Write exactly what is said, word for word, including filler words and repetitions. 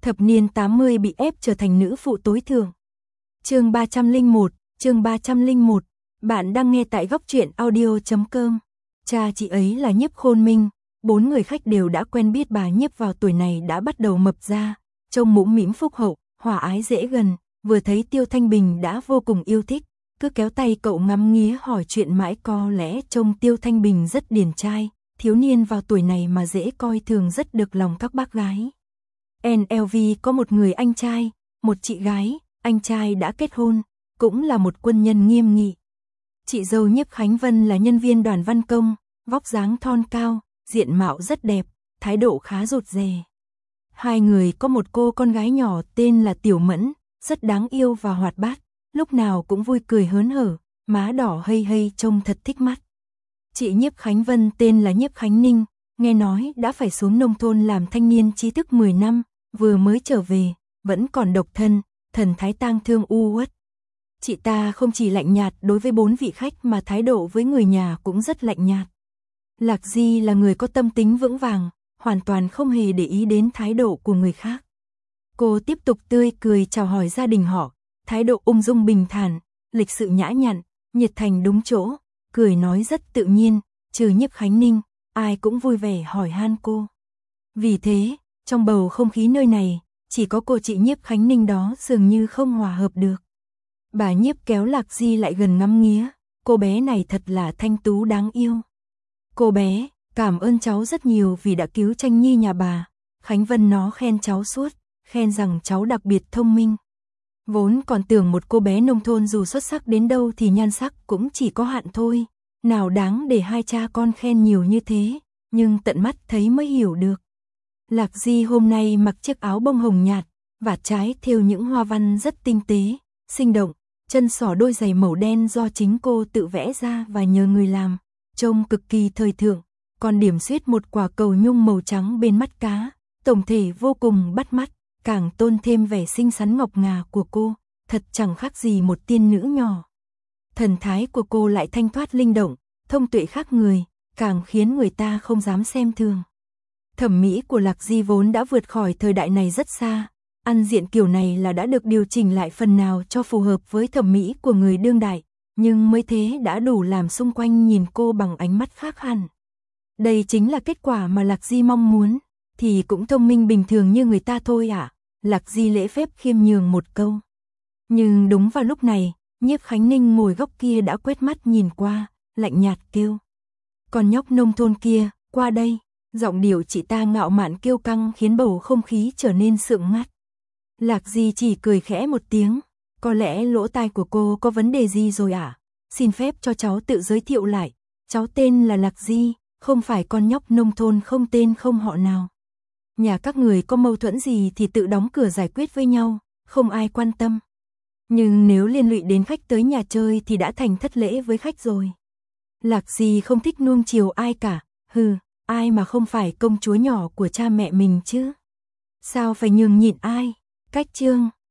Thập niên tám mươi bị ép trở thành nữ phụ tối thượng. Chương ba trăm lẻ một, chương ba trăm lẻ một. Bạn đang nghe tại góc truyện audio chấm com. Cha chị ấy là Nhiếp Khôn Minh, bốn người khách đều đã quen biết bà Nhiếp vào tuổi này đã bắt đầu mập ra, trông mũm mĩm phúc hậu, hòa ái dễ gần, vừa thấy Tiêu Thanh Bình đã vô cùng yêu thích, cứ kéo tay cậu ngắm nghía hỏi chuyện mãi, có lẽ trông Tiêu Thanh Bình rất điển trai, thiếu niên vào tuổi này mà dễ coi thường rất được lòng các bác gái. en lờ vê có một người anh trai, một chị gái, anh trai đã kết hôn, cũng là một quân nhân nghiêm nghị. Chị dâu Nhiếp Khánh Vân là nhân viên đoàn văn công, vóc dáng thon cao, diện mạo rất đẹp, thái độ khá rụt rè. Hai người có một cô con gái nhỏ tên là Tiểu Mẫn, rất đáng yêu và hoạt bát, lúc nào cũng vui cười hớn hở, má đỏ hây hây trông thật thích mắt. Chị Nhiếp Khánh Vân tên là Nhiếp Khánh Ninh, nghe nói đã phải xuống nông thôn làm thanh niên trí thức mười năm, vừa mới trở về, vẫn còn độc thân, thần thái tang thương u uất. Chị ta không chỉ lạnh nhạt đối với bốn vị khách mà thái độ với người nhà cũng rất lạnh nhạt. Lạc Di là người có tâm tính vững vàng, hoàn toàn không hề để ý đến thái độ của người khác. Cô tiếp tục tươi cười chào hỏi gia đình họ, thái độ ung dung bình thản, lịch sự nhã nhặn, nhiệt thành đúng chỗ, cười nói rất tự nhiên, trừ Nhiếp Khánh Ninh, ai cũng vui vẻ hỏi han cô. Vì thế, trong bầu không khí nơi này, chỉ có cô chị Nhiếp Khánh Ninh đó dường như không hòa hợp được. Bà Nhiếp kéo Lạc Di lại gần ngắm nghía, cô bé này thật là thanh tú đáng yêu. Cô bé, cảm ơn cháu rất nhiều vì đã cứu Tranh Nhi nhà bà. Khánh Vân nó khen cháu suốt, khen rằng cháu đặc biệt thông minh. Vốn còn tưởng một cô bé nông thôn dù xuất sắc đến đâu thì nhan sắc cũng chỉ có hạn thôi. Nào đáng để hai cha con khen nhiều như thế, nhưng tận mắt thấy mới hiểu được. Lạc Di hôm nay mặc chiếc áo bông hồng nhạt, vạt trái thêu những hoa văn rất tinh tế, sinh động, chân xỏ đôi giày màu đen do chính cô tự vẽ ra và nhờ người làm, trông cực kỳ thời thượng, còn điểm xuyết một quả cầu nhung màu trắng bên mắt cá, tổng thể vô cùng bắt mắt, càng tôn thêm vẻ xinh xắn ngọc ngà của cô, thật chẳng khác gì một tiên nữ nhỏ. Thần thái của cô lại thanh thoát linh động, thông tuệ khác người, càng khiến người ta không dám xem thường. Thẩm mỹ của Lạc Di vốn đã vượt khỏi thời đại này rất xa, ăn diện kiểu này là đã được điều chỉnh lại phần nào cho phù hợp với thẩm mỹ của người đương đại, nhưng mới thế đã đủ làm xung quanh nhìn cô bằng ánh mắt khác hẳn. Đây chính là kết quả mà Lạc Di mong muốn, thì cũng thông minh bình thường như người ta thôi ạ. À? Lạc Di lễ phép khiêm nhường một câu. Nhưng đúng vào lúc này, Nhiếp Khánh Ninh ngồi góc kia đã quét mắt nhìn qua, lạnh nhạt kêu. Con nhóc nông thôn kia, qua đây. Giọng điệu chị ta ngạo mạn kiêu căng khiến bầu không khí trở nên sượng ngắt. Lạc Di chỉ cười khẽ một tiếng, có lẽ lỗ tai của cô có vấn đề gì rồi ạ? À? Xin phép cho cháu tự giới thiệu lại, cháu tên là Lạc Di, không phải con nhóc nông thôn không tên không họ nào. Nhà các người có mâu thuẫn gì thì tự đóng cửa giải quyết với nhau, không ai quan tâm. Nhưng nếu liên lụy đến khách tới nhà chơi thì đã thành thất lễ với khách rồi. Lạc Di không thích nuông chiều ai cả, hừ. Ai mà không phải công chúa nhỏ của cha mẹ mình chứ? Sao phải nhường nhịn ai? Cách chương